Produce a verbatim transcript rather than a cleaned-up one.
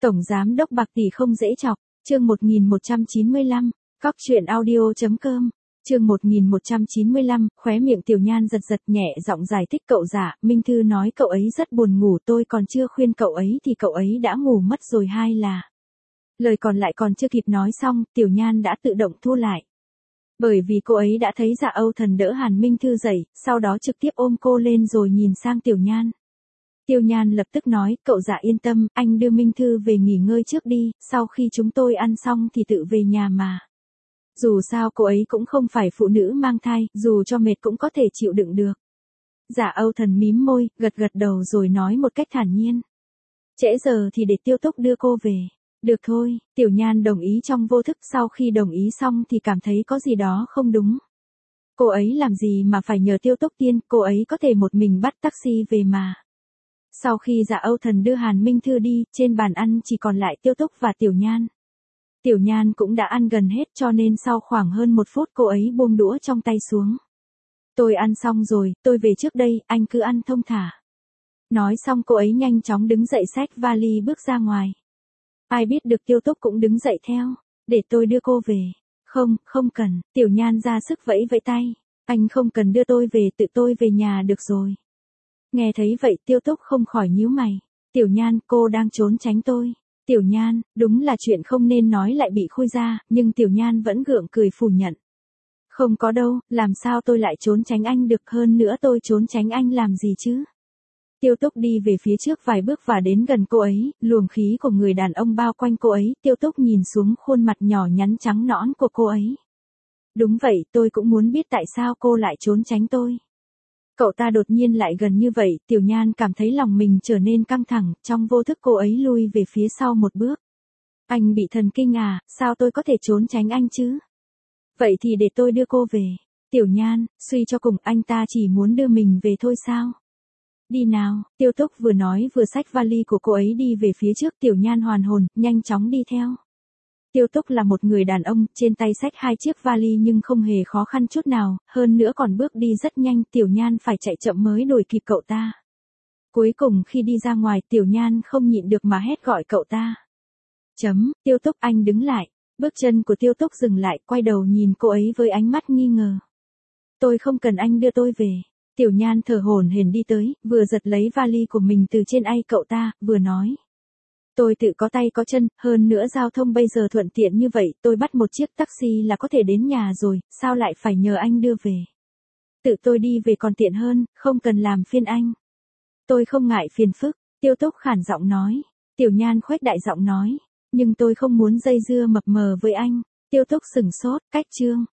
Tổng giám đốc bạc tỷ không dễ chọc, chương một nghìn một trăm chín mươi lăm, cóc truyện audio chấm com, chương một nghìn một trăm chín mươi lăm, khóe miệng Tiểu Nhan giật giật nhẹ giọng giải thích cậu giả, Minh Thư nói cậu ấy rất buồn ngủ, tôi còn chưa khuyên cậu ấy thì cậu ấy đã ngủ mất rồi hay là. Lời còn lại còn chưa kịp nói xong, Tiểu Nhan đã tự động thu lại. Bởi vì cô ấy đã thấy Dạ Âu Thần đỡ Hàn Minh Thư dậy, sau đó trực tiếp ôm cô lên rồi nhìn sang Tiểu Nhan. Tiểu Nhan lập tức nói, cậu Dạ yên tâm, anh đưa Minh Thư về nghỉ ngơi trước đi, sau khi chúng tôi ăn xong thì tự về nhà mà. Dù sao cô ấy cũng không phải phụ nữ mang thai, dù cho mệt cũng có thể chịu đựng được. Dạ Âu Thần mím môi, gật gật đầu rồi nói một cách thản nhiên. Trễ giờ thì để Tiêu Túc đưa cô về. Được thôi, Tiểu Nhan đồng ý trong vô thức, sau khi đồng ý xong thì cảm thấy có gì đó không đúng. Cô ấy làm gì mà phải nhờ Tiêu Túc tiên, cô ấy có thể một mình bắt taxi về mà. Sau khi Dạ Âu Thần đưa Hàn Minh Thư đi, trên bàn ăn chỉ còn lại Tiêu Túc và Tiểu Nhan. Tiểu Nhan cũng đã ăn gần hết cho nên sau khoảng hơn một phút cô ấy buông đũa trong tay xuống. Tôi ăn xong rồi, tôi về trước đây, anh cứ ăn thông thả. Nói xong cô ấy nhanh chóng đứng dậy xách vali bước ra ngoài. Ai biết được Tiêu Túc cũng đứng dậy theo. Để tôi đưa cô về. Không, không cần, Tiểu Nhan ra sức vẫy vẫy tay. Anh không cần đưa tôi về, tự tôi về nhà được rồi. Nghe thấy vậy Tiêu Túc không khỏi nhíu mày. Tiểu Nhan, cô đang trốn tránh tôi. Tiểu Nhan, đúng là chuyện không nên nói lại bị khui ra, nhưng Tiểu Nhan vẫn gượng cười phủ nhận. Không có đâu, làm sao tôi lại trốn tránh anh được, hơn nữa tôi trốn tránh anh làm gì chứ? Tiêu Túc đi về phía trước vài bước và đến gần cô ấy, luồng khí của người đàn ông bao quanh cô ấy, Tiêu Túc nhìn xuống khuôn mặt nhỏ nhắn trắng nõn của cô ấy. Đúng vậy, tôi cũng muốn biết tại sao cô lại trốn tránh tôi. Cậu ta đột nhiên lại gần như vậy, Tiểu Nhan cảm thấy lòng mình trở nên căng thẳng, trong vô thức cô ấy lui về phía sau một bước. Anh bị thần kinh à, sao tôi có thể trốn tránh anh chứ? Vậy thì để tôi đưa cô về. Tiểu Nhan, suy cho cùng anh ta chỉ muốn đưa mình về thôi sao? Đi nào, Tiêu Túc vừa nói vừa xách vali của cô ấy đi về phía trước, Tiểu Nhan hoàn hồn, nhanh chóng đi theo. Tiêu Túc là một người đàn ông, trên tay xách hai chiếc vali nhưng không hề khó khăn chút nào, hơn nữa còn bước đi rất nhanh, Tiểu Nhan phải chạy chậm mới đuổi kịp cậu ta. Cuối cùng khi đi ra ngoài, Tiểu Nhan không nhịn được mà hét gọi cậu ta. Chấm, Tiêu Túc anh đứng lại, bước chân của Tiêu Túc dừng lại, quay đầu nhìn cô ấy với ánh mắt nghi ngờ. Tôi không cần anh đưa tôi về. Tiểu Nhan thở hổn hển đi tới, vừa giật lấy vali của mình từ trên tay cậu ta, vừa nói. Tôi tự có tay có chân, hơn nữa giao thông bây giờ thuận tiện như vậy, tôi bắt một chiếc taxi là có thể đến nhà rồi, sao lại phải nhờ anh đưa về. Tự tôi đi về còn tiện hơn, không cần làm phiền anh. Tôi không ngại phiền phức, Tiêu Túc khản giọng nói. Tiểu Nhan khuếch đại giọng nói, nhưng tôi không muốn dây dưa mập mờ với anh. Tiêu Túc sừng sốt, cách chương.